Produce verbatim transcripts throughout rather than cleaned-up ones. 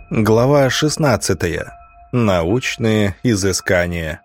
Глава шестнадцатая. Научные изыскания.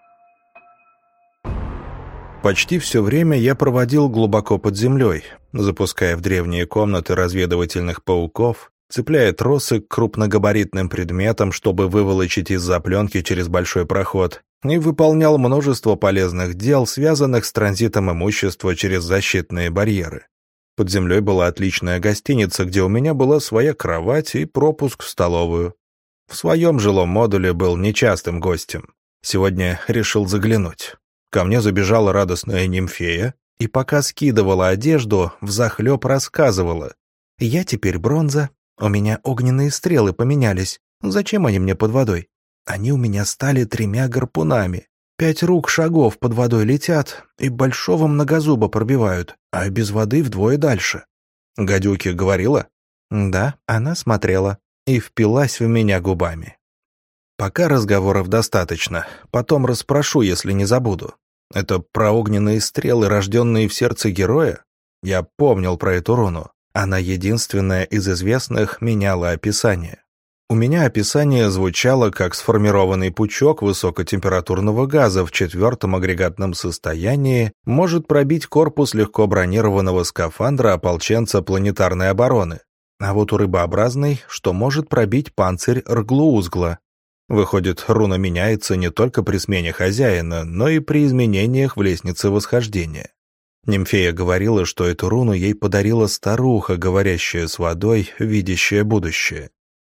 Почти все время я проводил глубоко под землей, запуская в древние комнаты разведывательных пауков, цепляя тросы к крупногабаритным предметам, чтобы выволочить из-за пленки через большой проход, и выполнял множество полезных дел, связанных с транзитом имущества через защитные барьеры. Под землей была отличная гостиница, где у меня была своя кровать и пропуск в столовую. В своем жилом модуле был нечастым гостем. Сегодня решил заглянуть. Ко мне забежала радостная нимфея и, пока скидывала одежду, взахлеб рассказывала. «Я теперь бронза, у меня огненные стрелы поменялись. Зачем они мне под водой? Они у меня стали тремя гарпунами. Пять рук шагов под водой летят и большого многозуба пробивают, а без воды вдвое дальше». Гадюки говорила? Да, она смотрела и впилась в меня губами. Пока разговоров достаточно, потом расспрошу, если не забуду. Это про огненные стрелы, рожденные в сердце героя? Я помнил про эту руну. Она единственная из известных меняла описание. У меня описание звучало как сформированный пучок высокотемпературного газа в четвертом агрегатном состоянии может пробить корпус легко бронированного скафандра ополченца планетарной обороны. А вот у рыбообразной, что может пробить панцирь рглоузгла. Выходит, руна меняется не только при смене хозяина, но и при изменениях в лестнице восхождения. Нимфея говорила, что эту руну ей подарила старуха, говорящая с водой, видящая будущее.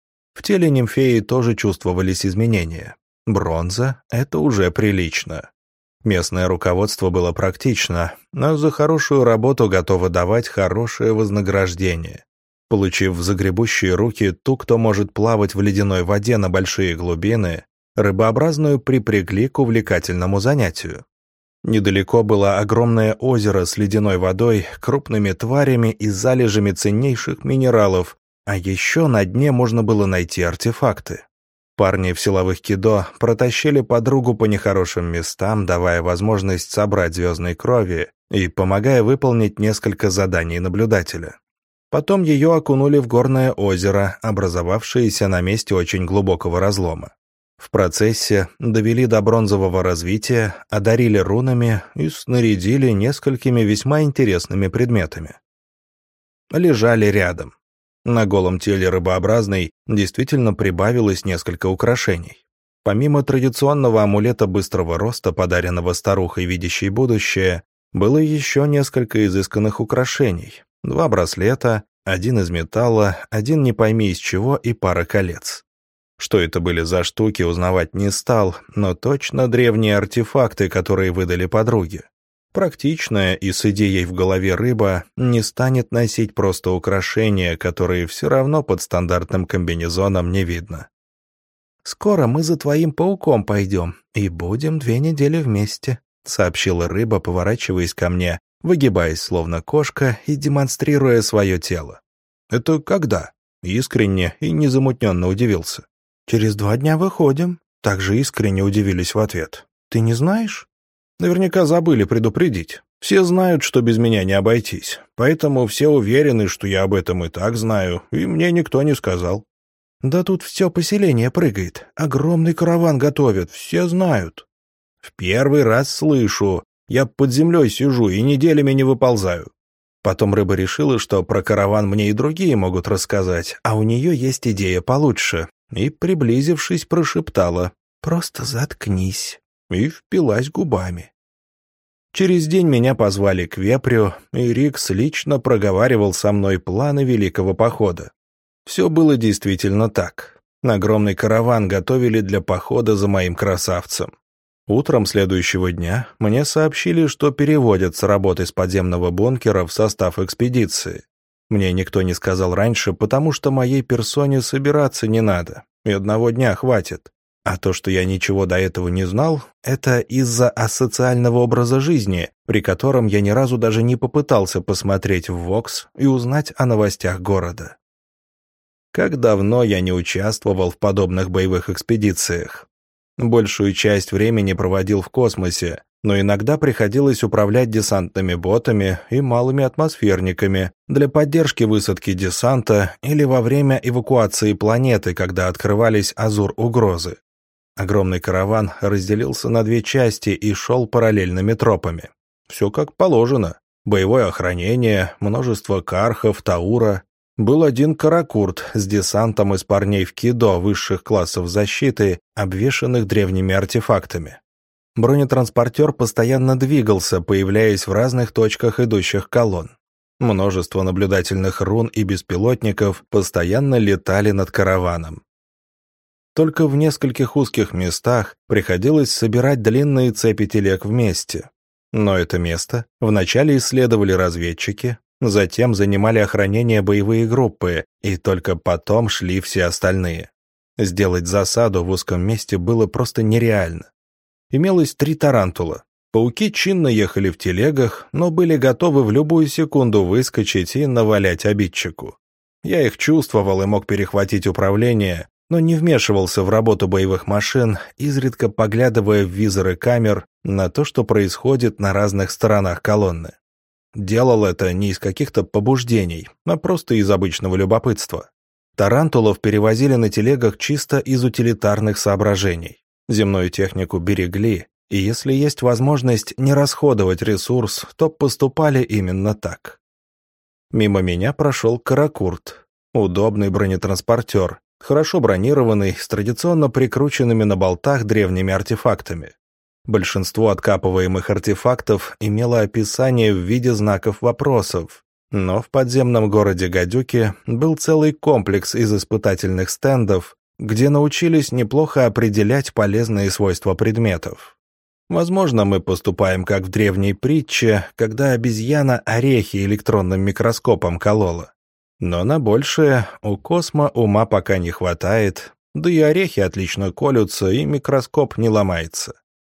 В теле нимфеи тоже чувствовались изменения. Бронза — это уже прилично. Местное руководство было практично, но за хорошую работу готово давать хорошее вознаграждение. Получив в загребущие руки ту, кто может плавать в ледяной воде на большие глубины, рыбообразную припрягли к увлекательному занятию. Недалеко было огромное озеро с ледяной водой, крупными тварями и залежами ценнейших минералов, а еще на дне можно было найти артефакты. Парни в силовых кидо протащили подругу по нехорошим местам, давая возможность собрать звездной крови и помогая выполнить несколько заданий наблюдателя. Потом ее окунули в горное озеро, образовавшееся на месте очень глубокого разлома. В процессе довели до бронзового развития, одарили рунами и снарядили несколькими весьма интересными предметами. Лежали рядом. На голом теле рыбообразной действительно прибавилось несколько украшений. Помимо традиционного амулета быстрого роста, подаренного старухой, видящей будущее, было еще несколько изысканных украшений. Два браслета, один из металла, один не пойми из чего и пара колец. Что это были за штуки, узнавать не стал, но точно древние артефакты, которые выдали подруге. Практичная и с идеей в голове рыба не станет носить просто украшения, которые все равно под стандартным комбинезоном не видно. «Скоро мы за твоим пауком пойдем и будем две недели вместе», — сообщила рыба, поворачиваясь ко мне, выгибаясь словно кошка и демонстрируя свое тело. «Это когда?» — искренне и незамутненно удивился. «Через два дня выходим», — также искренне удивились в ответ. «Ты не знаешь?» Наверняка забыли предупредить. Все знают, что без меня не обойтись, поэтому все уверены, что я об этом и так знаю, и мне никто не сказал. Да тут все поселение прыгает, огромный караван готовят, все знают. В первый раз слышу, я под землей сижу и неделями не выползаю. Потом рыба решила, что про караван мне и другие могут рассказать, а у нее есть идея получше, и, приблизившись, прошептала: «Просто заткнись». И впилась губами. Через день меня позвали к вепрю, и Рикс лично проговаривал со мной планы великого похода. Все было действительно так. Огромный караван готовили для похода за моим красавцем. Утром следующего дня мне сообщили, что переводят с работы с подземного бункера в состав экспедиции. Мне никто не сказал раньше, потому что моей персоне собираться не надо, и одного дня хватит. А то, что я ничего до этого не знал, это из-за асоциального образа жизни, при котором я ни разу даже не попытался посмотреть в Вокс и узнать о новостях города. Как давно я не участвовал в подобных боевых экспедициях. Большую часть времени проводил в космосе, но иногда приходилось управлять десантными ботами и малыми атмосферниками для поддержки высадки десанта или во время эвакуации планеты, когда открывались азур-угрозы. Огромный караван разделился на две части и шел параллельными тропами. Все как положено. Боевое охранение, множество кархов, таура. Был один каракурт с десантом из парней в кидо высших классов защиты, обвешанных древними артефактами. Бронетранспортер постоянно двигался, появляясь в разных точках идущих колонн. Множество наблюдательных рун и беспилотников постоянно летали над караваном. Только в нескольких узких местах приходилось собирать длинные цепи телег вместе. Но это место вначале исследовали разведчики, затем занимали охранение боевые группы, и только потом шли все остальные. Сделать засаду в узком месте было просто нереально. Имелось три тарантула. Пауки чинно ехали в телегах, но были готовы в любую секунду выскочить и навалять обидчику. Я их чувствовал и мог перехватить управление, но не вмешивался в работу боевых машин, изредка поглядывая в визоры камер на то, что происходит на разных сторонах колонны. Делал это не из каких-то побуждений, а просто из обычного любопытства. Тарантулов перевозили на телегах чисто из утилитарных соображений. Земную технику берегли, и если есть возможность не расходовать ресурс, то поступали именно так. Мимо меня прошел каракурт, удобный бронетранспортер, хорошо бронированный, с традиционно прикрученными на болтах древними артефактами. Большинство откапываемых артефактов имело описание в виде знаков вопросов, но в подземном городе Гадюки был целый комплекс из испытательных стендов, где научились неплохо определять полезные свойства предметов. Возможно, мы поступаем как в древней притче, когда обезьяна орехи электронным микроскопом колола. Но на большее у Космо ума пока не хватает, да и орехи отлично колются, и микроскоп не ломается.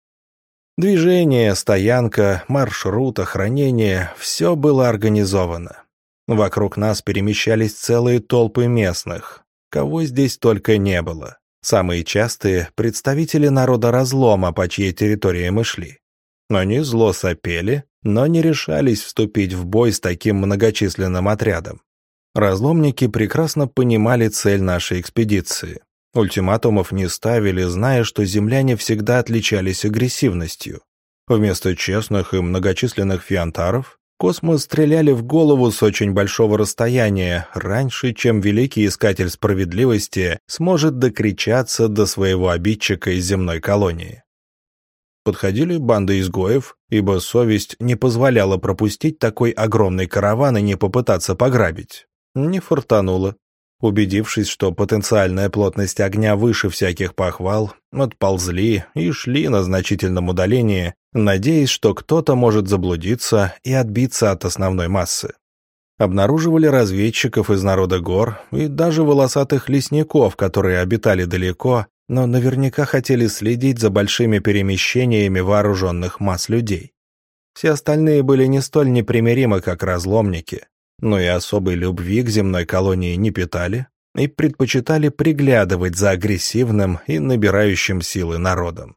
Движение, стоянка, маршрут, охранение — все было организовано. Вокруг нас перемещались целые толпы местных, кого здесь только не было. Самые частые — представители народа разлома, по чьей территории мы шли. Они зло сопели, но не решались вступить в бой с таким многочисленным отрядом. Разломники прекрасно понимали цель нашей экспедиции. Ультиматумов не ставили, зная, что земляне всегда отличались агрессивностью. Вместо честных и многочисленных фиантаров Космо стреляли в голову с очень большого расстояния, раньше, чем великий искатель справедливости сможет докричаться до своего обидчика из земной колонии. Подходили банды изгоев, ибо совесть не позволяла пропустить такой огромный караван и не попытаться пограбить. Не фартануло. Убедившись, что потенциальная плотность огня выше всяких похвал, отползли и шли на значительном удалении, надеясь, что кто-то может заблудиться и отбиться от основной массы. Обнаруживали разведчиков из народа гор и даже волосатых лесников, которые обитали далеко, но наверняка хотели следить за большими перемещениями вооруженных масс людей. Все остальные были не столь непримиримы, как разломники, но и особой любви к земной колонии не питали и предпочитали приглядывать за агрессивным и набирающим силы народом.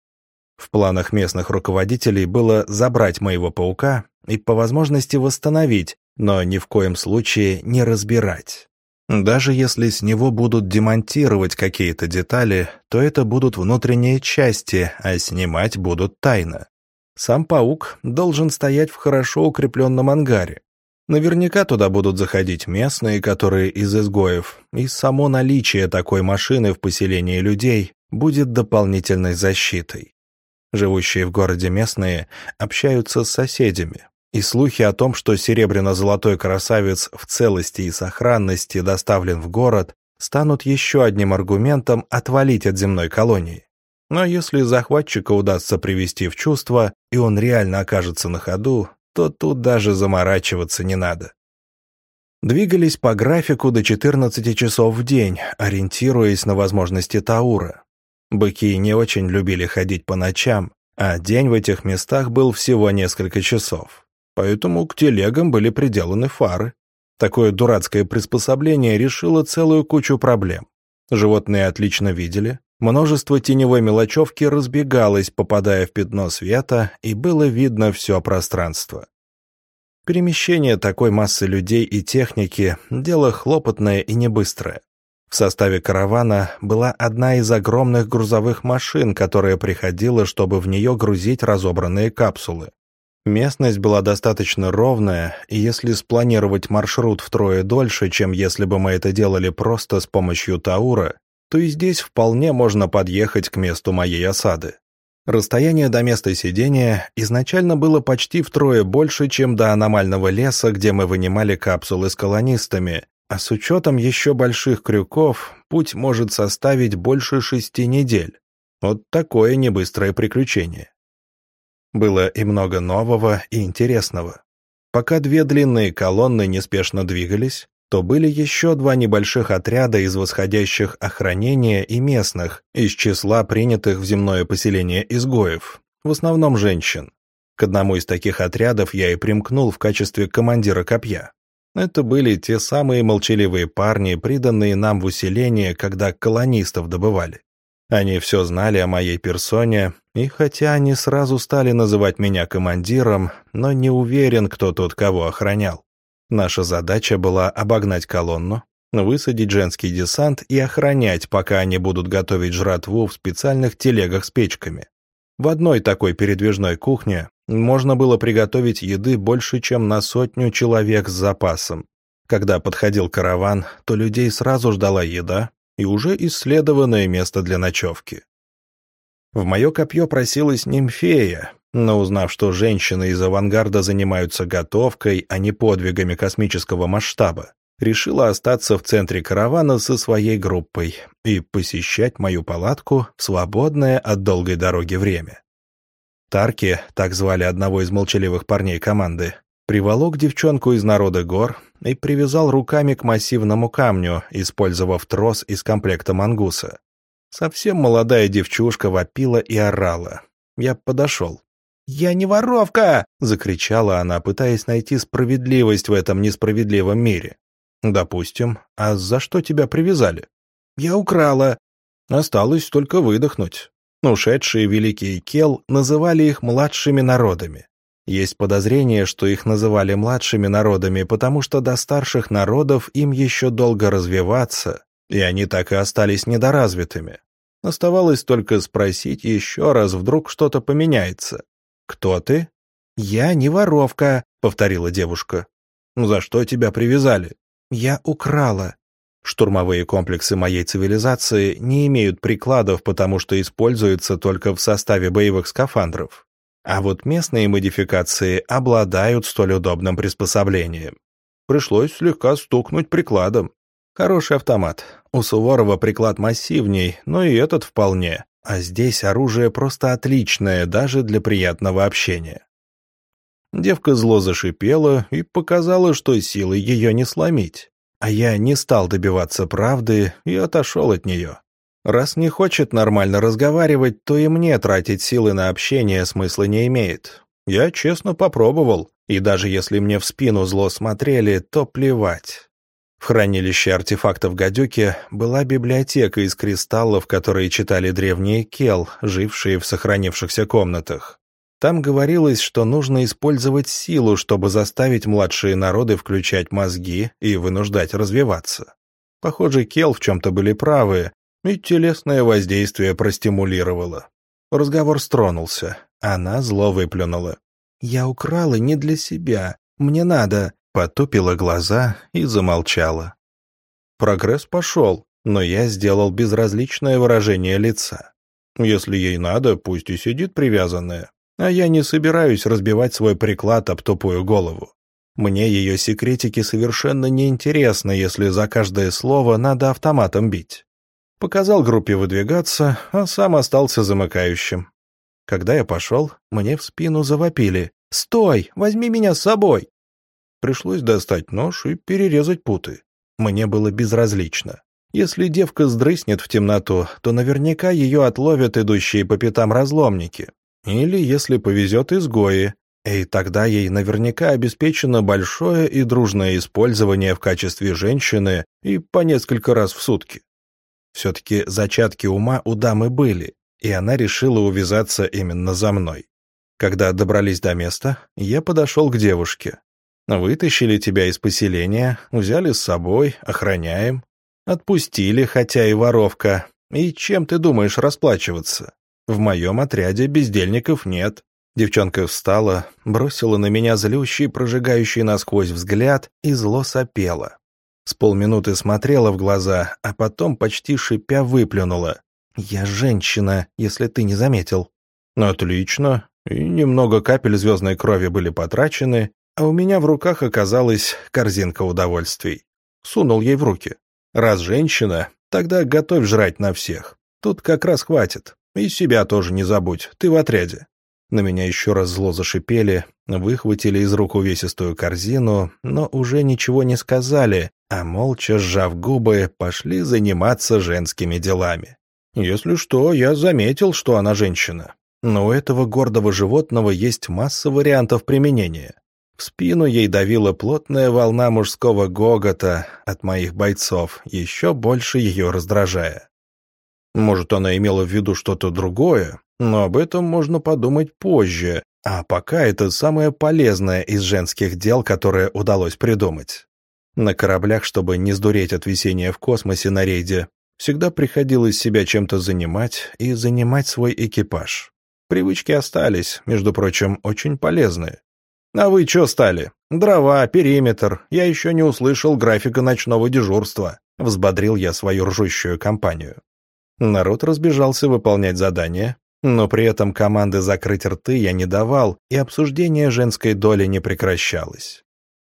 В планах местных руководителей было забрать моего паука и по возможности восстановить, но ни в коем случае не разбирать. Даже если с него будут демонтировать какие-то детали, то это будут внутренние части, а снимать будут тайно. Сам паук должен стоять в хорошо укрепленном ангаре. Наверняка туда будут заходить местные, которые из изгоев, и само наличие такой машины в поселении людей будет дополнительной защитой. Живущие в городе местные общаются с соседями, и слухи о том, что серебряно-золотой красавец в целости и сохранности доставлен в город, станут еще одним аргументом отвалить от земной колонии. Но если захватчика удастся привести в чувство, и он реально окажется на ходу, то тут даже заморачиваться не надо. Двигались по графику до четырнадцати часов в день, ориентируясь на возможности Таура. Быки не очень любили ходить по ночам, а день в этих местах был всего несколько часов. Поэтому к телегам были приделаны фары. Такое дурацкое приспособление решило целую кучу проблем. Животные отлично видели, Множество теневой мелочевки разбегалось, попадая в пятно света, и было видно все пространство. Перемещение такой массы людей и техники – дело хлопотное и небыстрое. В составе каравана была одна из огромных грузовых машин, которая приходила, чтобы в нее грузить разобранные капсулы. Местность была достаточно ровная, и если спланировать маршрут втрое дольше, чем если бы мы это делали просто с помощью Таура, то и здесь вполне можно подъехать к месту моей осады. Расстояние до места сидения изначально было почти втрое больше, чем до аномального леса, где мы вынимали капсулы с колонистами, а с учетом еще больших крюков путь может составить больше шести недель. Вот такое небыстрое приключение. Было и много нового и интересного. Пока две длинные колонны неспешно двигались, то были еще два небольших отряда из восходящих охранения и местных, из числа принятых в земное поселение изгоев, в основном женщин. К одному из таких отрядов я и примкнул в качестве командира копья. Это были те самые молчаливые парни, приданные нам в усиление, когда колонистов добывали. Они все знали о моей персоне, и хотя они сразу стали называть меня командиром, но не уверен, кто тут кого охранял. Наша задача была обогнать колонну, высадить женский десант и охранять, пока они будут готовить жратву в специальных телегах с печками. В одной такой передвижной кухне можно было приготовить еды больше, чем на сотню человек с запасом. Когда подходил караван, то людей сразу ждала еда и уже исследованное место для ночевки. В мое копье просилась нимфея, но узнав, что женщины из авангарда занимаются готовкой, а не подвигами космического масштаба, решила остаться в центре каравана со своей группой и посещать мою палатку в свободное от долгой дороги время. Тарки, так звали одного из молчаливых парней команды, приволок девчонку из народа гор и привязал руками к массивному камню, использовав трос из комплекта мангуса. Совсем молодая девчушка вопила и орала. Я подошел. «Я не воровка!» — закричала она, пытаясь найти справедливость в этом несправедливом мире. «Допустим. А за что тебя привязали?» «Я украла». Осталось только выдохнуть. Ушедшие великие Кел называли их младшими народами. Есть подозрение, что их называли младшими народами, потому что до старших народов им еще долго развиваться, и они так и остались недоразвитыми. Оставалось только спросить еще раз, вдруг что-то поменяется. «Кто ты?» «Я не воровка», — повторила девушка. «За что тебя привязали?» «Я украла». Штурмовые комплексы моей цивилизации не имеют прикладов, потому что используются только в составе боевых скафандров. А вот местные модификации обладают столь удобным приспособлением. Пришлось слегка стукнуть прикладом. Хороший автомат. У Суворова приклад массивней, но и этот вполне. А здесь оружие просто отличное, даже для приятного общения. Девка зло зашипела и показала, что силой ее не сломить. А я не стал добиваться правды и отошел от нее. Раз не хочет нормально разговаривать, то и мне тратить силы на общение смысла не имеет. Я честно попробовал, и даже если мне в спину зло смотрели, то плевать. В хранилище артефактов гадюки была библиотека из кристаллов, которые читали древние Кел, жившие в сохранившихся комнатах. Там говорилось, что нужно использовать силу, чтобы заставить младшие народы включать мозги и вынуждать развиваться. Похоже, Кел в чем-то были правы, и телесное воздействие простимулировало. Разговор стронулся. Она зло выплюнула. «Я украла не для себя. Мне надо...» Потупила глаза и замолчала. Прогресс пошел, но я сделал безразличное выражение лица. Если ей надо, пусть и сидит привязанная. А я не собираюсь разбивать свой приклад об тупую голову. Мне ее секретики совершенно неинтересны, если за каждое слово надо автоматом бить. Показал группе выдвигаться, а сам остался замыкающим. Когда я пошел, мне в спину завопили. «Стой! Возьми меня с собой!» Пришлось достать нож и перерезать путы. Мне было безразлично. Если девка сдрыснет в темноту, то наверняка ее отловят идущие по пятам разломники. Или, если повезет, изгои. И тогда ей наверняка обеспечено большое и дружное использование в качестве женщины и по несколько раз в сутки. Все-таки зачатки ума у дамы были, и она решила увязаться именно за мной. Когда добрались до места, я подошел к девушке. Вытащили тебя из поселения, взяли с собой, охраняем. Отпустили, хотя и воровка. И чем ты думаешь расплачиваться? В моем отряде бездельников нет. Девчонка встала, бросила на меня злющий, прожигающий насквозь взгляд и зло сопела. С полминуты смотрела в глаза, а потом почти шипя выплюнула. «Я женщина, если ты не заметил». «Отлично. И немного капель звездной крови были потрачены, а у меня в руках оказалась корзинка удовольствий. Сунул ей в руки. Раз женщина, тогда готовь жрать на всех. Тут как раз хватит. И себя тоже не забудь, ты в отряде». На меня еще раз зло зашипели, выхватили из рук увесистую корзину, но уже ничего не сказали, а молча, сжав губы, пошли заниматься женскими делами. Если что, я заметил, что она женщина. Но у этого гордого животного есть масса вариантов применения. В спину ей давила плотная волна мужского гогота от моих бойцов, еще больше ее раздражая. Может, она имела в виду что-то другое, но об этом можно подумать позже, а пока это самое полезное из женских дел, которое удалось придумать. На кораблях, чтобы не сдуреть от висения в космосе на рейде, всегда приходилось себя чем-то занимать и занимать свой экипаж. Привычки остались, между прочим, очень полезные. «А вы чё стали? Дрова, периметр. Я еще не услышал графика ночного дежурства», — взбодрил я свою ржущую компанию. Народ разбежался выполнять задания, но при этом команды закрыть рты я не давал, и обсуждение женской доли не прекращалось.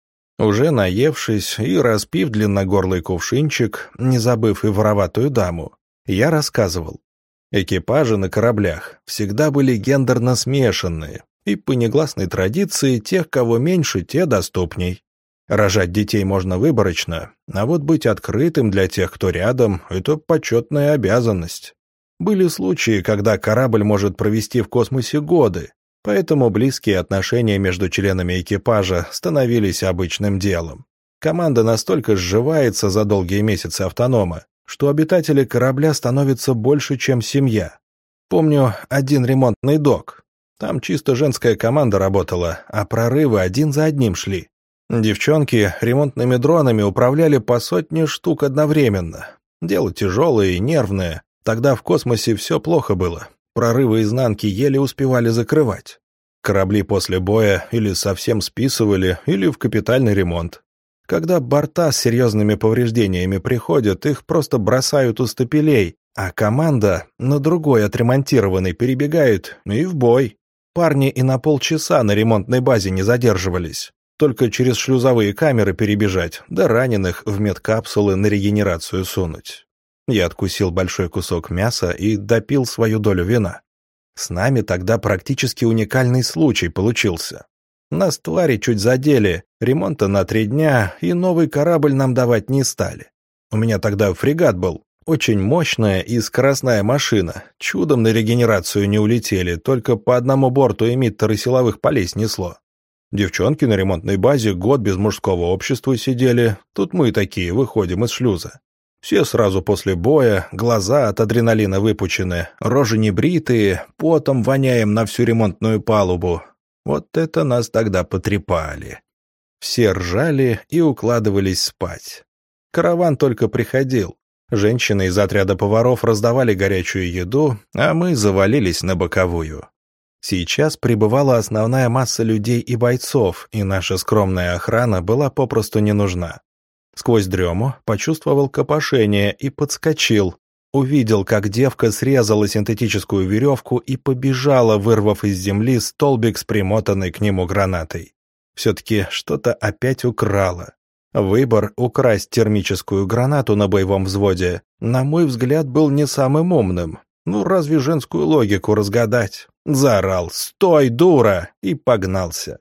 Уже наевшись и распив длинногорлый кувшинчик, не забыв и вороватую даму, я рассказывал. Экипажи на кораблях всегда были гендерно смешанные, и по негласной традиции тех, кого меньше, те доступней. Рожать детей можно выборочно, а вот быть открытым для тех, кто рядом, это почетная обязанность. Были случаи, когда корабль может провести в космосе годы, поэтому близкие отношения между членами экипажа становились обычным делом. Команда настолько сживается за долгие месяцы автонома, что обитатели корабля становятся больше, чем семья. Помню один ремонтный док. Там чисто женская команда работала, а прорывы один за одним шли. Девчонки ремонтными дронами управляли по сотне штук одновременно. Дело тяжелое и нервное. Тогда в космосе все плохо было. Прорывы изнанки еле успевали закрывать. Корабли после боя или совсем списывали, или в капитальный ремонт. Когда борта с серьезными повреждениями приходят, их просто бросают у стапелей, а команда на другой отремонтированный перебегает и в бой. Парни и на полчаса на ремонтной базе не задерживались. Только через шлюзовые камеры перебежать, да раненых в медкапсулы на регенерацию сунуть. Я откусил большой кусок мяса и допил свою долю вина. С нами тогда практически уникальный случай получился. Нас твари чуть задели, ремонта на три дня, и новый корабль нам давать не стали. У меня тогда фрегат был, очень мощная и скоростная машина. Чудом на регенерацию не улетели, только по одному борту эмиттеры силовых полей снесло. Девчонки на ремонтной базе год без мужского общества сидели, тут мы такие выходим из шлюза. Все сразу после боя, глаза от адреналина выпучены, рожи небритые, потом воняем на всю ремонтную палубу. Вот это нас тогда потрепали. Все ржали и укладывались спать. Караван только приходил. Женщины из отряда поваров раздавали горячую еду, а мы завалились на боковую. Сейчас прибывала основная масса людей и бойцов, и наша скромная охрана была попросту не нужна. Сквозь дрему почувствовал копошение и подскочил. Увидел, как девка срезала синтетическую веревку и побежала, вырвав из земли столбик с примотанной к нему гранатой. Все-таки что-то опять украла. Выбор украсть термическую гранату на боевом взводе, на мой взгляд, был не самым умным. Ну, разве женскую логику разгадать? Заорал «Стой, дура!» и погнался.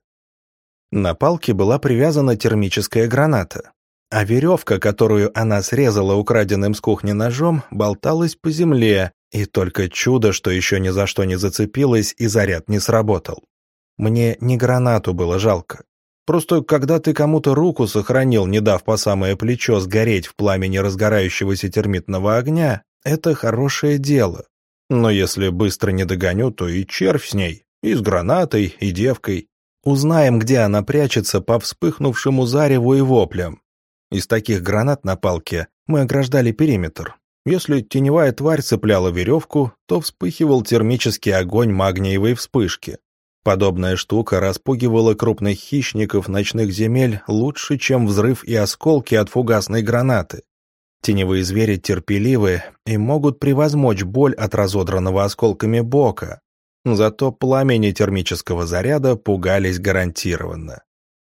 На палке была привязана термическая граната, а веревка, которую она срезала украденным с кухни ножом, болталась по земле, и только чудо, что еще ни за что не зацепилась и заряд не сработал. Мне не гранату было жалко. Просто когда ты кому-то руку сохранил, не дав по самое плечо сгореть в пламени разгорающегося термитного огня, Это хорошее дело. Но если быстро не догоню, то и червь с ней, и с гранатой, и девкой. Узнаем, где она прячется по вспыхнувшему зареву и воплям. Из таких гранат на палке мы ограждали периметр. Если теневая тварь цепляла веревку, то вспыхивал термический огонь магниевой вспышки. Подобная штука распугивала крупных хищников ночных земель лучше, чем взрыв и осколки от фугасной гранаты. Теневые звери терпеливы и могут превозмочь боль от разодранного осколками бока. Зато пламени термического заряда пугались гарантированно.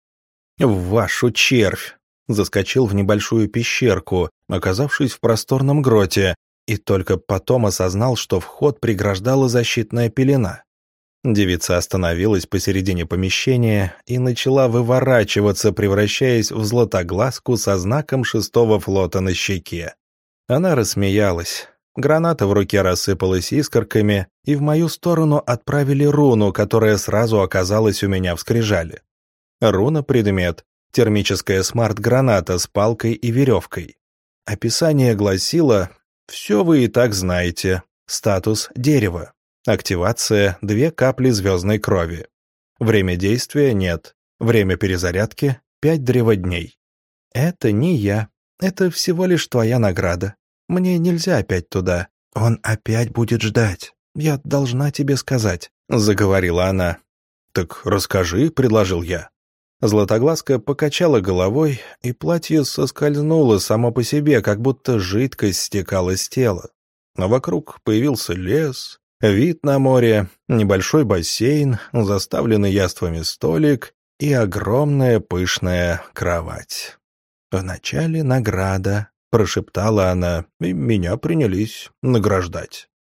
«В вашу червь!» Заскочил в небольшую пещерку, оказавшись в просторном гроте, и только потом осознал, что вход преграждала защитная пелена. Девица остановилась посередине помещения и начала выворачиваться, превращаясь в златоглазку со знаком шестого флота на щеке. Она рассмеялась. Граната в руке рассыпалась искорками, и в мою сторону отправили руну, которая сразу оказалась у меня в скрижале. Руна-предмет. Термическая смарт-граната с палкой и веревкой. Описание гласило: «Все вы и так знаете. Статус дерево. Активация — две капли звездной крови. Время действия — нет. Время перезарядки — пять древодней». «Это не я. Это всего лишь твоя награда. Мне нельзя опять туда. Он опять будет ждать. Я должна тебе сказать», — заговорила она. «Так расскажи», — предложил я. Златоглазка покачала головой, и платье соскользнуло само по себе, как будто жидкость стекала с тела. А вокруг появился лес, вид на море, небольшой бассейн, заставленный яствами столик и огромная пышная кровать. «Вначале награда», — прошептала она, и меня принялись награждать.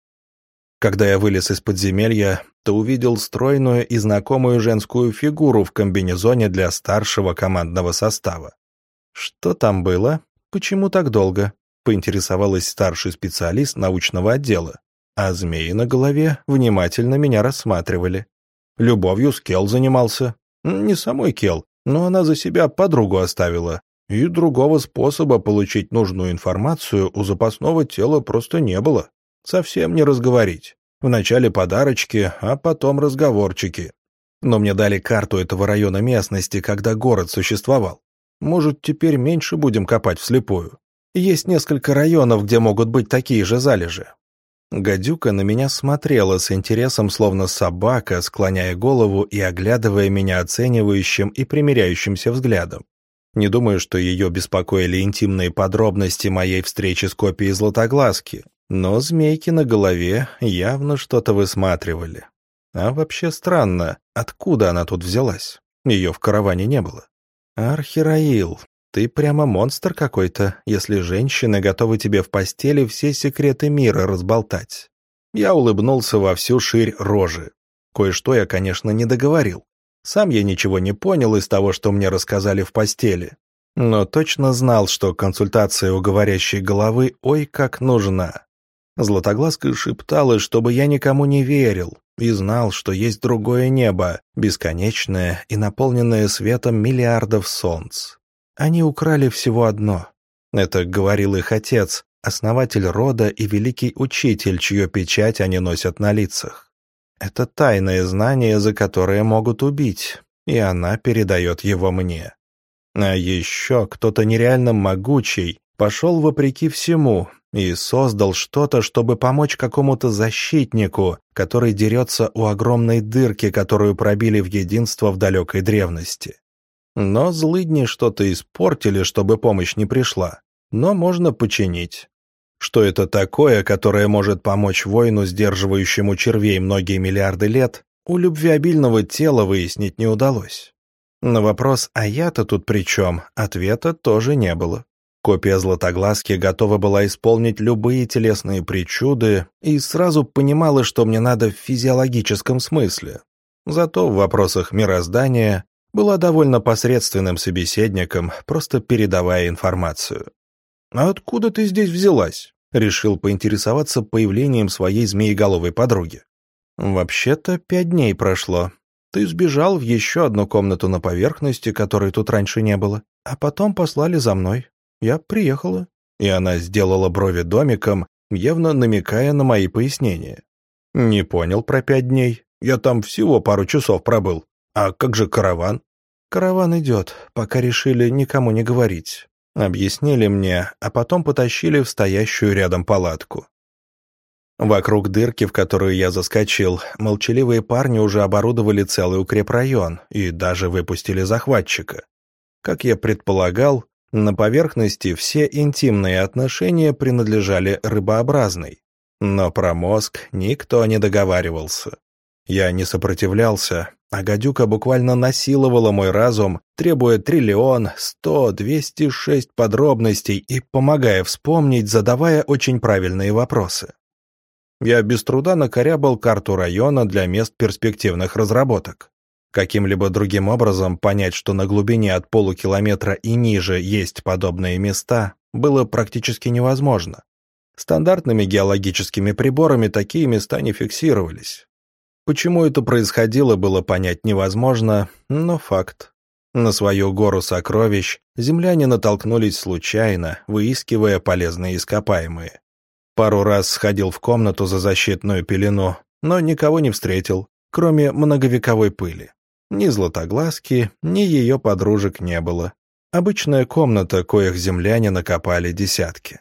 Когда я вылез из подземелья, то увидел стройную и знакомую женскую фигуру в комбинезоне для старшего командного состава. «Что там было? Почему так долго?» — поинтересовалась старший специалист научного отдела, а змеи на голове внимательно меня рассматривали. Любовью с Кел занимался. Не самой Кел, но она за себя подругу оставила, и другого способа получить нужную информацию у запасного тела просто не было. Совсем не разговорить. Вначале подарочки, а потом разговорчики. Но мне дали карту этого района местности, когда город существовал. Может, теперь меньше будем копать вслепую. Есть несколько районов, где могут быть такие же залежи. Гадюка на меня смотрела с интересом, словно собака, склоняя голову и оглядывая меня оценивающим и примиряющимся взглядом. Не думаю, что ее беспокоили интимные подробности моей встречи с копией Златоглазки, но змейки на голове явно что-то высматривали. А вообще странно, откуда она тут взялась? Ее в караване не было. «Архираил, ты прямо монстр какой-то, если женщины готовы тебе в постели все секреты мира разболтать». Я улыбнулся во всю ширь рожи. Кое-что я, конечно, не договорил. Сам я ничего не понял из того, что мне рассказали в постели, но точно знал, что консультация у говорящей головы ой как нужна. Златоглазка шептала, чтобы я никому не верил, и знал, что есть другое небо, бесконечное и наполненное светом миллиардов солнц. Они украли всего одно. Это говорил их отец, основатель рода и великий учитель, чью печать они носят на лицах. Это тайное знание, за которое могут убить, и она передает его мне. А еще кто-то нереально могучий пошел вопреки всему и создал что-то, чтобы помочь какому-то защитнику, который дерется у огромной дырки, которую пробили в единство в далекой древности. Но злыдни что-то испортили, чтобы помощь не пришла, но можно починить. Что это такое, которое может помочь воину, сдерживающему червей многие миллиарды лет, у любвеобильного тела выяснить не удалось. На вопрос «а я-то тут при чем?» ответа тоже не было. Копия Златоглазки готова была исполнить любые телесные причуды и сразу понимала, что мне надо в физиологическом смысле. Зато в вопросах мироздания была довольно посредственным собеседником, просто передавая информацию. «А откуда ты здесь взялась?» — решил поинтересоваться появлением своей змееголовой подруги. «Вообще-то пять дней прошло. Ты сбежал в еще одну комнату на поверхности, которой тут раньше не было, а потом послали за мной. Я приехала». И она сделала брови домиком, явно намекая на мои пояснения. «Не понял про пять дней. Я там всего пару часов пробыл. А как же караван?» «Караван идет, пока решили никому не говорить», — объяснили мне, а потом потащили в стоящую рядом палатку. Вокруг дырки, в которую я заскочил, молчаливые парни уже оборудовали целый укрепрайон и даже выпустили захватчика. Как я предполагал, на поверхности все интимные отношения принадлежали рыбообразной. Но про мозг никто не договаривался. Я не сопротивлялся, а гадюка буквально насиловала мой разум, требуя триллион, сто, двести шесть подробностей и помогая вспомнить, задавая очень правильные вопросы. Я без труда накорябал карту района для мест перспективных разработок. Каким-либо другим образом понять, что на глубине от полукилометра и ниже есть подобные места, было практически невозможно. Стандартными геологическими приборами такие места не фиксировались. Почему это происходило, было понять невозможно, но факт. На свою гору сокровищ земляне натолкнулись случайно, выискивая полезные ископаемые. Пару раз сходил в комнату за защитную пелену, но никого не встретил, кроме многовековой пыли. Ни Златоглазки, ни ее подружек не было. Обычная комната, коих земляне накопали десятки.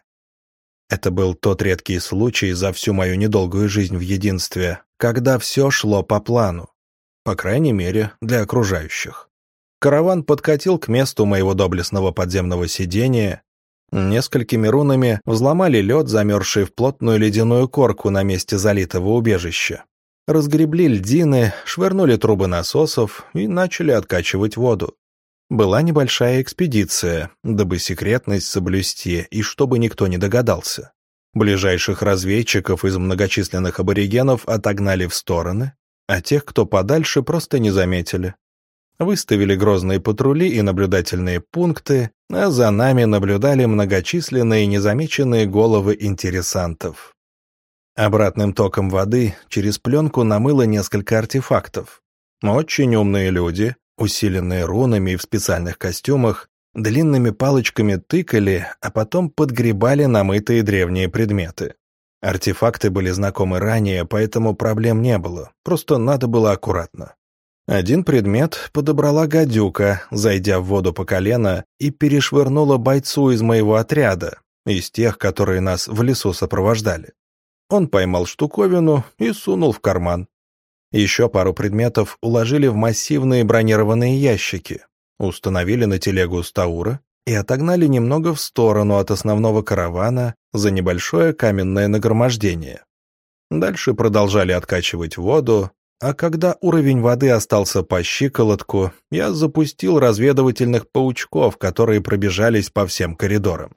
Это был тот редкий случай за всю мою недолгую жизнь в единстве, когда все шло по плану. По крайней мере, для окружающих. Караван подкатил к месту моего доблестного подземного сидения. Несколькими рунами взломали лед, замерзший в плотную ледяную корку на месте залитого убежища. Разгребли льдины, швырнули трубы насосов и начали откачивать воду. Была небольшая экспедиция, дабы секретность соблюсти и чтобы никто не догадался. Ближайших разведчиков из многочисленных аборигенов отогнали в стороны, а тех, кто подальше, просто не заметили. Выставили грозные патрули и наблюдательные пункты, а за нами наблюдали многочисленные незамеченные головы интересантов. Обратным током воды через пленку намыло несколько артефактов. Очень умные люди, усиленные рунами и в специальных костюмах, длинными палочками тыкали, а потом подгребали намытые древние предметы. Артефакты были знакомы ранее, поэтому проблем не было, просто надо было аккуратно. Один предмет подобрала гадюка, зайдя в воду по колено, и перешвырнула бойцу из моего отряда, из тех, которые нас в лесу сопровождали. Он поймал штуковину и сунул в карман. Еще пару предметов уложили в массивные бронированные ящики, установили на телегу Стаура и отогнали немного в сторону от основного каравана за небольшое каменное нагромождение. Дальше продолжали откачивать воду, а когда уровень воды остался по щиколотку, я запустил разведывательных паучков, которые пробежались по всем коридорам.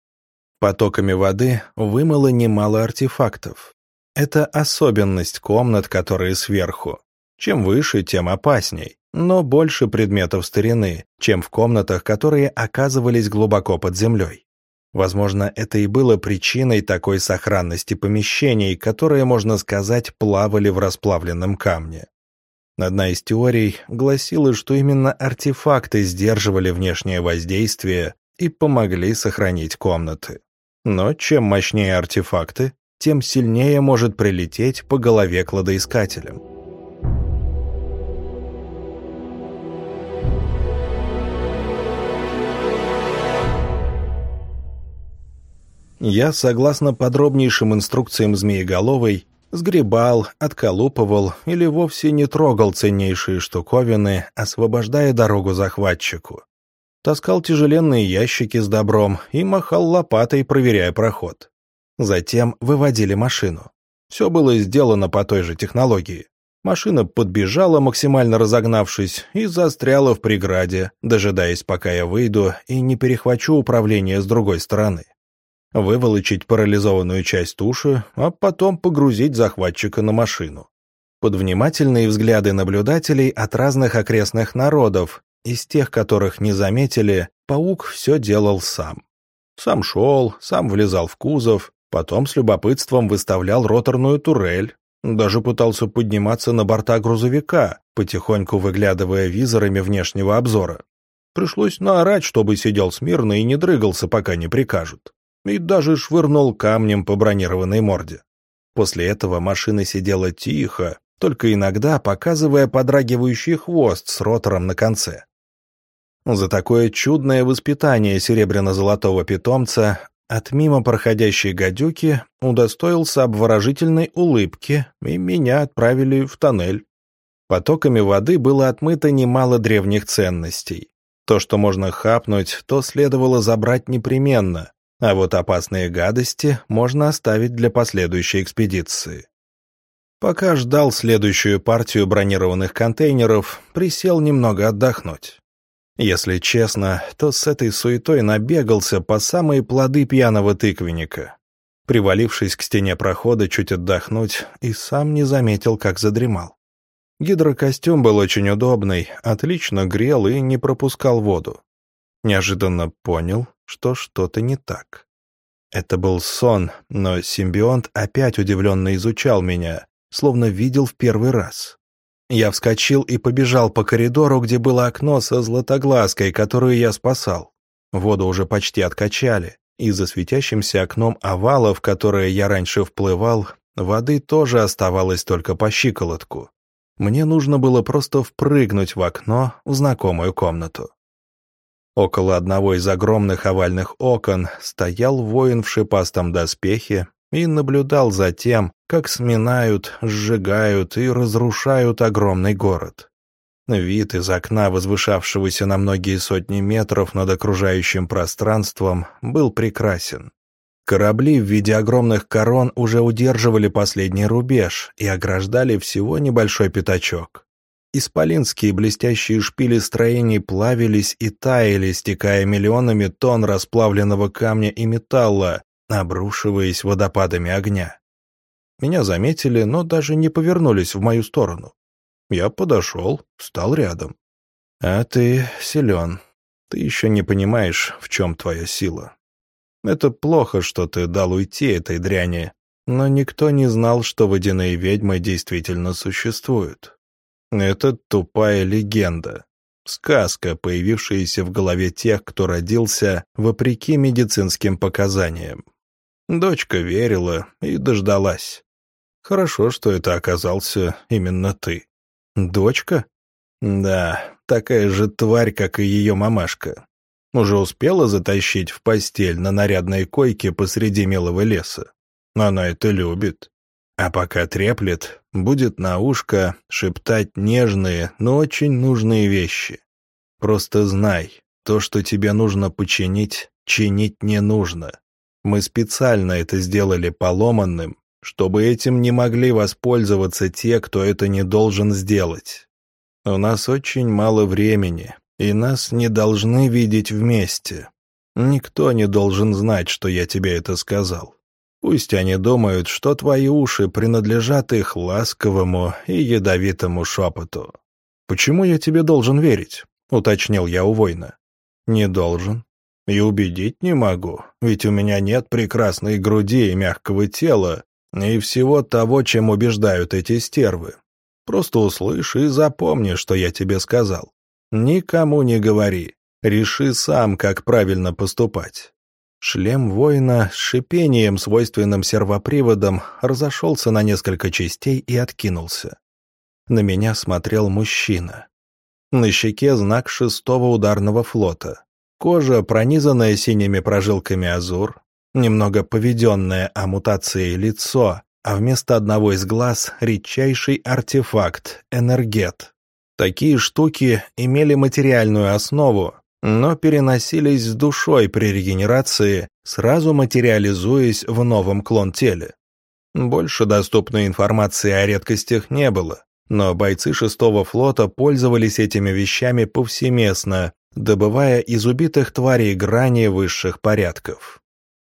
Потоками воды вымыло немало артефактов. Это особенность комнат, которые сверху. Чем выше, тем опасней, но больше предметов старины, чем в комнатах, которые оказывались глубоко под землей. Возможно, это и было причиной такой сохранности помещений, которые, можно сказать, плавали в расплавленном камне. Одна из теорий гласила, что именно артефакты сдерживали внешнее воздействие и помогли сохранить комнаты. Но чем мощнее артефакты, тем сильнее может прилететь по голове кладоискателям. Я, согласно подробнейшим инструкциям Змееголовой, сгребал, отколупывал или вовсе не трогал ценнейшие штуковины, освобождая дорогу захватчику. Таскал тяжеленные ящики с добром и махал лопатой, проверяя проход. Затем выводили машину. Все было сделано по той же технологии. Машина подбежала, максимально разогнавшись, и застряла в преграде, дожидаясь, пока я выйду и не перехвачу управление с другой стороны. Выволочить парализованную часть туши, а потом погрузить захватчика на машину. Под внимательные взгляды наблюдателей от разных окрестных народов, из тех, которых не заметили, паук все делал сам. Сам шел, сам влезал в кузов, потом с любопытством выставлял роторную турель, даже пытался подниматься на борта грузовика, потихоньку выглядывая визорами внешнего обзора. Пришлось наорать, чтобы сидел смирно и не дрыгался, пока не прикажут. и даже швырнул камнем по бронированной морде. После этого машина сидела тихо, только иногда показывая подрагивающий хвост с ротором на конце. За такое чудное воспитание серебряно-золотого питомца от мимо проходящей гадюки удостоился обворожительной улыбки, и меня отправили в тоннель. Потоками воды было отмыто немало древних ценностей. То, что можно хапнуть, то следовало забрать непременно, а вот опасные гадости можно оставить для последующей экспедиции. Пока ждал следующую партию бронированных контейнеров, присел немного отдохнуть. Если честно, то с этой суетой набегался по самые плоды пьяного тыквенника. Привалившись к стене прохода чуть отдохнуть, и сам не заметил, как задремал. Гидрокостюм был очень удобный, отлично грел и не пропускал воду. Неожиданно понял, что что-то не так. Это был сон, но симбионт опять удивленно изучал меня, словно видел в первый раз. Я вскочил и побежал по коридору, где было окно со златоглазкой, которую я спасал. Воду уже почти откачали, и за светящимся окном овала, в которое я раньше вплывал, воды тоже оставалось только по щиколотку. Мне нужно было просто впрыгнуть в окно в знакомую комнату. Около одного из огромных овальных окон стоял воин в шипастом доспехе и наблюдал за тем, как сминают, сжигают и разрушают огромный город. Вид из окна, возвышавшегося на многие сотни метров над окружающим пространством, был прекрасен. Корабли в виде огромных корон уже удерживали последний рубеж и ограждали всего небольшой пятачок. Исполинские блестящие шпили строений плавились и таяли, стекая миллионами тонн расплавленного камня и металла, обрушиваясь водопадами огня. Меня заметили, но даже не повернулись в мою сторону. Я подошел, встал рядом. «А ты силен. Ты еще не понимаешь, в чем твоя сила. Это плохо, что ты дал уйти этой дряни, но никто не знал, что водяные ведьмы действительно существуют. Это тупая легенда, сказка, появившаяся в голове тех, кто родился вопреки медицинским показаниям. Дочка верила и дождалась. Хорошо, что это оказался именно ты». «Дочка?» «Да, такая же тварь, как и ее мамашка. Уже успела затащить в постель на нарядной койке посреди милого леса. Она это любит. А пока треплет, будет на ушко шептать нежные, но очень нужные вещи. Просто знай, то, что тебе нужно починить, чинить не нужно. Мы специально это сделали поломанным, чтобы этим не могли воспользоваться те, кто это не должен сделать. У нас очень мало времени, и нас не должны видеть вместе. Никто не должен знать, что я тебе это сказал. Пусть они думают, что твои уши принадлежат их ласковому и ядовитому шепоту». «Почему я тебе должен верить?» — уточнил я у воина. «Не должен. И убедить не могу, ведь у меня нет прекрасной груди и мягкого тела, и всего того, чем убеждают эти стервы. Просто услышь и запомни, что я тебе сказал. Никому не говори. Реши сам, как правильно поступать». Шлем воина с шипением, свойственным сервоприводом, разошелся на несколько частей и откинулся. На меня смотрел мужчина. На щеке знак шестого ударного флота. Кожа, пронизанная синими прожилками азур, немного поведенное аммутацией лицо, а вместо одного из глаз редчайший артефакт — энергет. Такие штуки имели материальную основу, но переносились с душой при регенерации, сразу материализуясь в новом клон-теле. Больше доступной информации о редкостях не было, но бойцы шестого флота пользовались этими вещами повсеместно, добывая из убитых тварей грани высших порядков.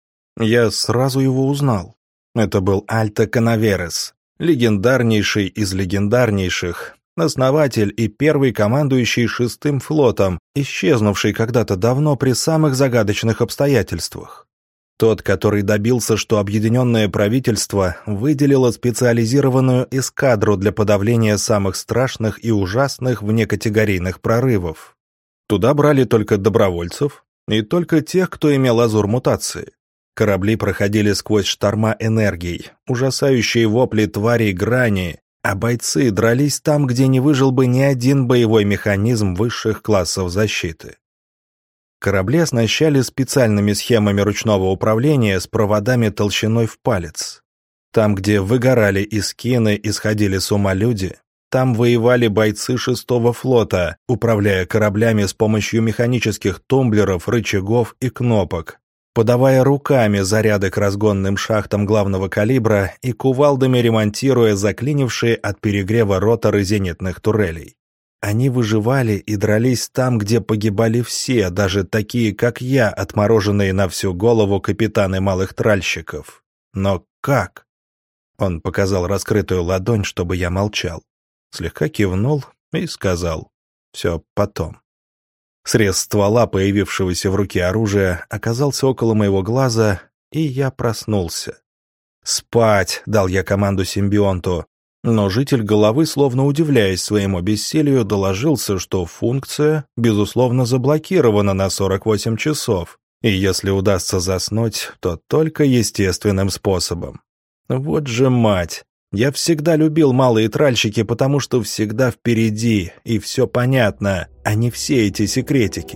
Я сразу его узнал. Это был Альто Канаверес, легендарнейший из легендарнейших, основатель и первый командующий шестым флотом, исчезнувший когда-то давно при самых загадочных обстоятельствах. Тот, который добился, что объединенное правительство выделило специализированную эскадру для подавления самых страшных и ужасных внекатегорийных прорывов. Туда брали только добровольцев и только тех, кто имел азур мутации. Корабли проходили сквозь шторма энергий, ужасающие вопли тварей грани, а бойцы дрались там, где не выжил бы ни один боевой механизм высших классов защиты. Корабли оснащали специальными схемами ручного управления с проводами толщиной в палец. Там, где выгорали искины и сходили с ума люди, там воевали бойцы шестого флота, управляя кораблями с помощью механических тумблеров, рычагов и кнопок, подавая руками заряды к разгонным шахтам главного калибра и кувалдами ремонтируя заклинившие от перегрева роторы зенитных турелей. Они выживали и дрались там, где погибали все, даже такие, как я, отмороженные на всю голову капитаны малых тральщиков. Но как? Он показал раскрытую ладонь, чтобы я молчал. Слегка кивнул и сказал: «Все потом». Срез ствола, появившегося в руке оружия, оказался около моего глаза, и я проснулся. «Спать!» — дал я команду симбионту, но житель головы, словно удивляясь своему бессилию, доложился, что функция, безусловно, заблокирована на сорок восемь часов, и если удастся заснуть, то только естественным способом. Вот же мать! Я всегда любил малые тральщики, потому что всегда впереди, и все понятно, а не все эти секретики.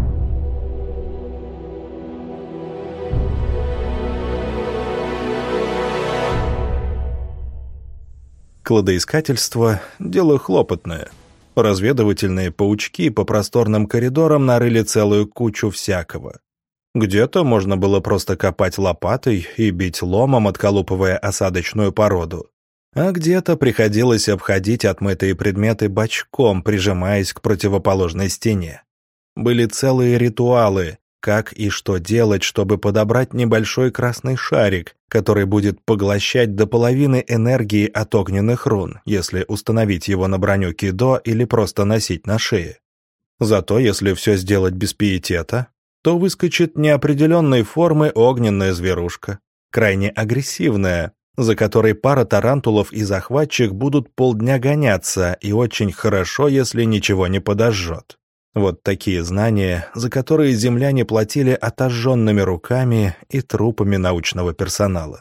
Кладоискательство — дело хлопотное. Разведывательные паучки по просторным коридорам нарыли целую кучу всякого. Где-то можно было просто копать лопатой и бить ломом, отколупывая осадочную породу. А где-то приходилось обходить отмытые предметы бочком, прижимаясь к противоположной стене. Были целые ритуалы, как и что делать, чтобы подобрать небольшой красный шарик, который будет поглощать до половины энергии от огненных рун, если установить его на броню кидо или просто носить на шее. Зато если все сделать без пиетета, то выскочит неопределенной формы огненная зверушка, крайне агрессивная, за которой пара тарантулов и захватчик будут полдня гоняться, и очень хорошо, если ничего не подожжет. Вот такие знания, за которые земляне платили отожженными руками и трупами научного персонала.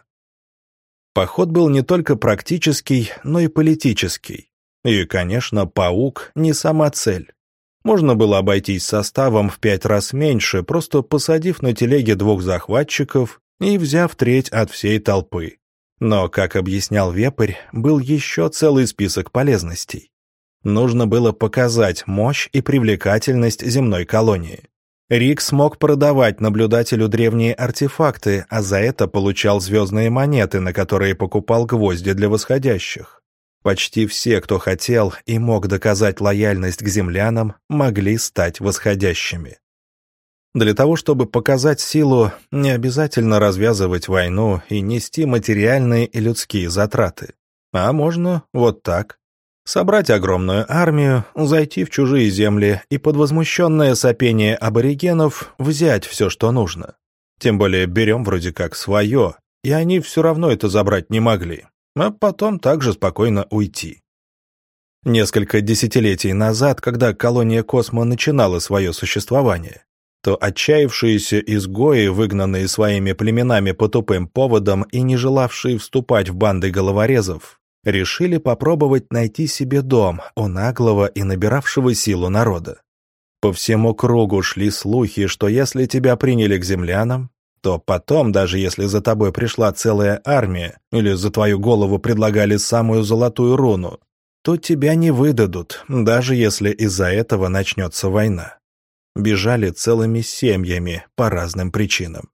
Поход был не только практический, но и политический. И, конечно, паук не сама цель. Можно было обойтись составом в пять раз меньше, просто посадив на телеге двух захватчиков и взяв треть от всей толпы. Но, как объяснял Вепрь, был еще целый список полезностей. Нужно было показать мощь и привлекательность земной колонии. Рик смог продавать наблюдателю древние артефакты, а за это получал звездные монеты, на которые покупал гвозди для восходящих. Почти все, кто хотел и мог доказать лояльность к землянам, могли стать восходящими. Для того, чтобы показать силу, не обязательно развязывать войну и нести материальные и людские затраты. А можно вот так. Собрать огромную армию, зайти в чужие земли и под возмущенное сопение аборигенов взять все, что нужно. Тем более берем вроде как свое, и они все равно это забрать не могли, а потом также спокойно уйти. Несколько десятилетий назад, когда колония Космо начинала свое существование, то отчаявшиеся изгои, выгнанные своими племенами по тупым поводам и не желавшие вступать в банды головорезов, решили попробовать найти себе дом у наглого и набиравшего силу народа. По всему кругу шли слухи, что если тебя приняли к землянам, то потом, даже если за тобой пришла целая армия или за твою голову предлагали самую золотую руну, то тебя не выдадут, даже если из-за этого начнется война. Бежали целыми семьями по разным причинам.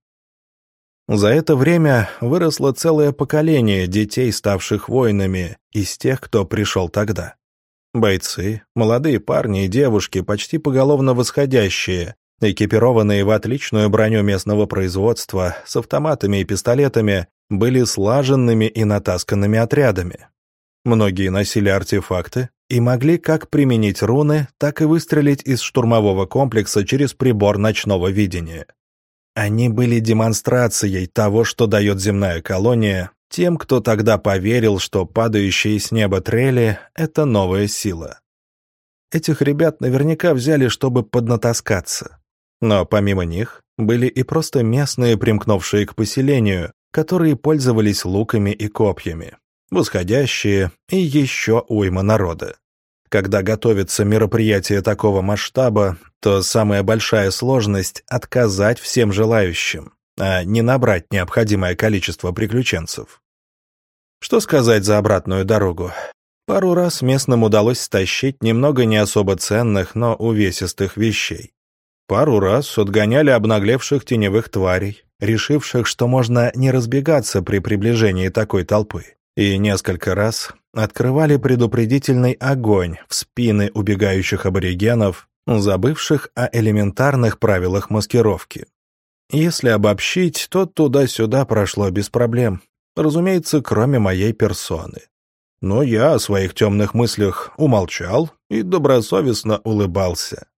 За это время выросло целое поколение детей, ставших воинами, из тех, кто пришел тогда. Бойцы, молодые парни и девушки, почти поголовно восходящие, экипированные в отличную броню местного производства, с автоматами и пистолетами, были слаженными и натасканными отрядами. Многие носили артефакты и могли как применить руны, так и выстрелить из штурмового комплекса через прибор ночного видения. Они были демонстрацией того, что дает земная колония, тем, кто тогда поверил, что падающие с неба трели — это новая сила. Этих ребят наверняка взяли, чтобы поднатаскаться. Но помимо них, Были и просто местные, примкнувшие к поселению, которые пользовались луками и копьями, восходящие и еще уйма народа. Когда готовится мероприятие такого масштаба, то самая большая сложность — отказать всем желающим, а не набрать необходимое количество приключенцев. Что сказать за обратную дорогу? Пару раз местным удалось стащить немного не особо ценных, но увесистых вещей. Пару раз отгоняли обнаглевших теневых тварей, решивших, что можно не разбегаться при приближении такой толпы. И несколько раз открывали предупредительный огонь в спины убегающих аборигенов, забывших о элементарных правилах маскировки. Если обобщить, то туда-сюда прошло без проблем. Разумеется, кроме моей персоны. Но я о своих темных мыслях умолчал и добросовестно улыбался.